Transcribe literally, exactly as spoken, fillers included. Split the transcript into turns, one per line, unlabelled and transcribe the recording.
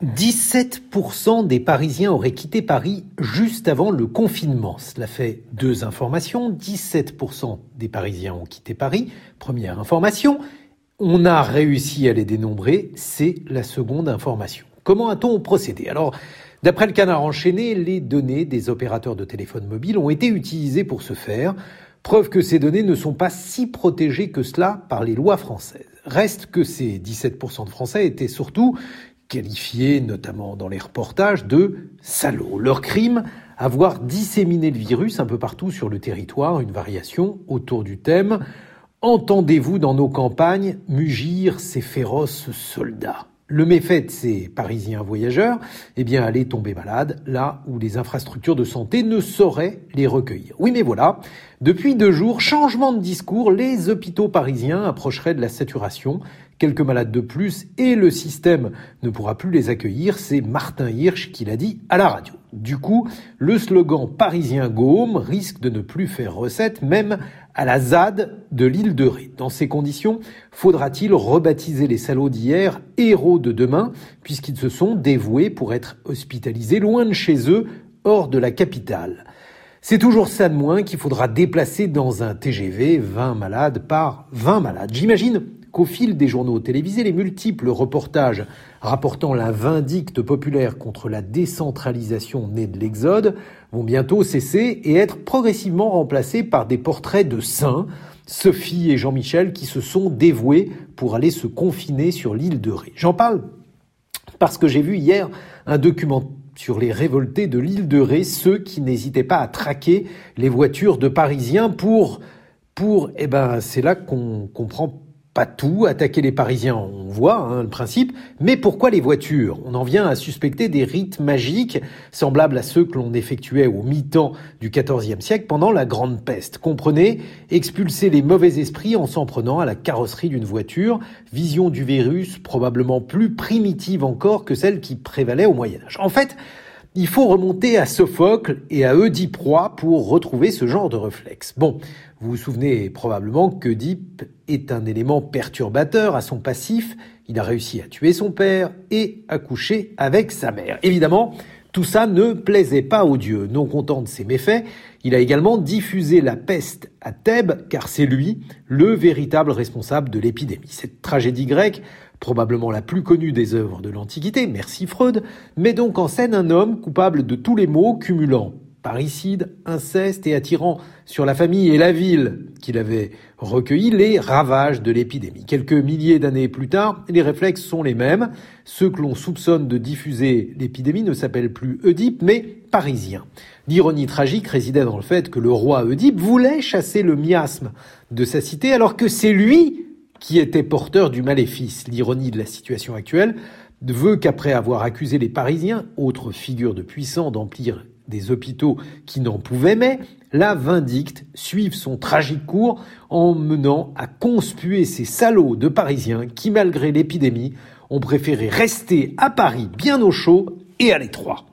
dix-sept pour cent des Parisiens auraient quitté Paris juste avant le confinement. Cela fait deux informations. dix-sept pour cent des Parisiens ont quitté Paris. Première information. On a réussi à les dénombrer. C'est la seconde information. Comment a-t-on procédé ? Alors, d'après le Canard enchaîné, les données des opérateurs de téléphone mobile ont été utilisées pour ce faire. Preuve que ces données ne sont pas si protégées que cela par les lois françaises. Reste que ces dix-sept pour cent de Français étaient surtout qualifiés, notamment dans les reportages, de salauds. Leur crime, avoir disséminé le virus un peu partout sur le territoire, une variation autour du thème « Entendez-vous dans nos campagnes mugir ces féroces soldats ?» Le méfait de ces Parisiens voyageurs, eh bien, allaient tomber malades là où les infrastructures de santé ne sauraient les recueillir. Oui, mais voilà, depuis deux jours, changement de discours, les hôpitaux parisiens approcheraient de la saturation. Quelques malades de plus et le système ne pourra plus les accueillir. C'est Martin Hirsch qui l'a dit à la radio. Du coup, le slogan parisien Gaume risque de ne plus faire recette, même à la Z A D de l'île de Ré. Dans ces conditions, faudra-t-il rebaptiser les salauds d'hier héros de demain, puisqu'ils se sont dévoués pour être hospitalisés loin de chez eux, hors de la capitale. C'est toujours ça de moins qu'il faudra déplacer dans un T G V vingt malades par vingt malades. J'imagine qu'au fil des journaux télévisés, les multiples reportages rapportant la vindicte populaire contre la décentralisation née de l'Exode vont bientôt cesser et être progressivement remplacés par des portraits de saints, Sophie et Jean-Michel, qui se sont dévoués pour aller se confiner sur l'île de Ré. J'en parle parce que j'ai vu hier un document sur les révoltés de l'île de Ré, ceux qui n'hésitaient pas à traquer les voitures de Parisiens pour, pour, eh ben, c'est là qu'on comprend pas tout, attaquer les Parisiens, on voit hein, le principe, mais pourquoi les voitures ? On en vient à suspecter des rites magiques semblables à ceux que l'on effectuait au mi-temps du quatorzième siècle pendant la Grande Peste. Comprenez, expulser les mauvais esprits en s'en prenant à la carrosserie d'une voiture, vision du virus probablement plus primitive encore que celle qui prévalait au Moyen-Âge. En fait, il faut remonter à Sophocle et à Oedipe Roi pour retrouver ce genre de réflexe. Bon, vous vous souvenez probablement qu'Oedipe est un élément perturbateur à son passif. Il a réussi à tuer son père et à coucher avec sa mère. Évidemment, tout ça ne plaisait pas aux dieux. Non content de ses méfaits, il a également diffusé la peste à Thèbes, car c'est lui le véritable responsable de l'épidémie. Cette tragédie grecque, probablement la plus connue des œuvres de l'Antiquité, merci Freud, met donc en scène un homme coupable de tous les maux, cumulant parricide, inceste et attirant sur la famille et la ville qu'il avait recueilli les ravages de l'épidémie. Quelques milliers d'années plus tard, les réflexes sont les mêmes. Ceux que l'on soupçonne de diffuser l'épidémie ne s'appellent plus Oedipe, mais Parisiens. L'ironie tragique résidait dans le fait que le roi Oedipe voulait chasser le miasme de sa cité, alors que c'est lui qui était porteur du maléfice. L'ironie de la situation actuelle veut qu'après avoir accusé les Parisiens, autres figures de puissants, d'emplir des hôpitaux qui n'en pouvaient mais, la vindicte suive son tragique cours en menant à conspuer ces salauds de Parisiens qui, malgré l'épidémie, ont préféré rester à Paris bien au chaud et à l'étroit.